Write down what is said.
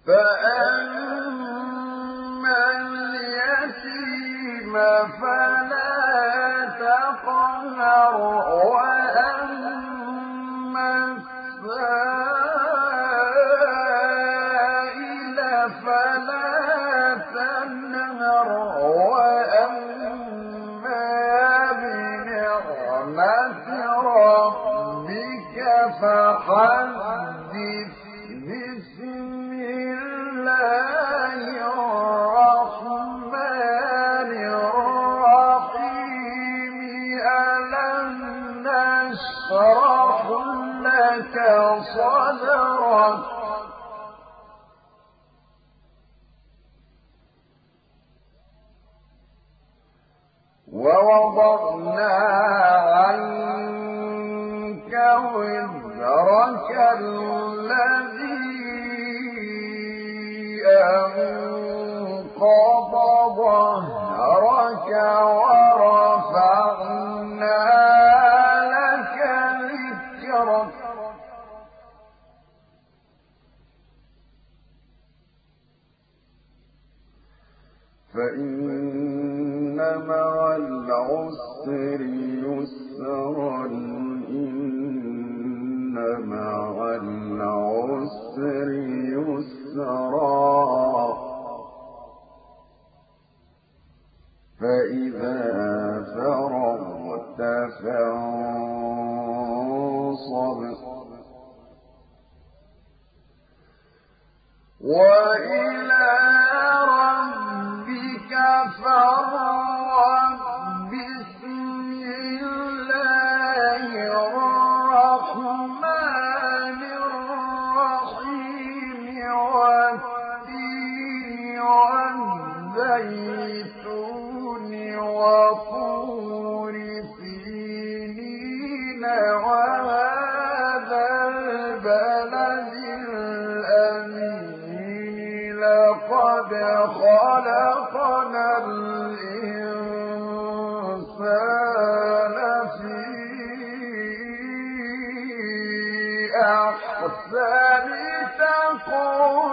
فأما اليتيم فلا تقهر وأما السائل فلا تنهر وأما بنعمة ربك فحدث. بسم الله الرحمن الرحيم ألم نشرح لك صدرك ووضعنا عنك وزرك الذي أنقض ظهرك ورفعنا لك ذكرك فإن مع العسر يسرا إن مع العسر يسرا فإذا فرغت فانصب وإلى ربك فارغب. بسم الله الرحمن الرحيم والتين والزيتون وطور سينين وهذا البلد الأمين لقد خلقنا الإنسان في أحسن تقويم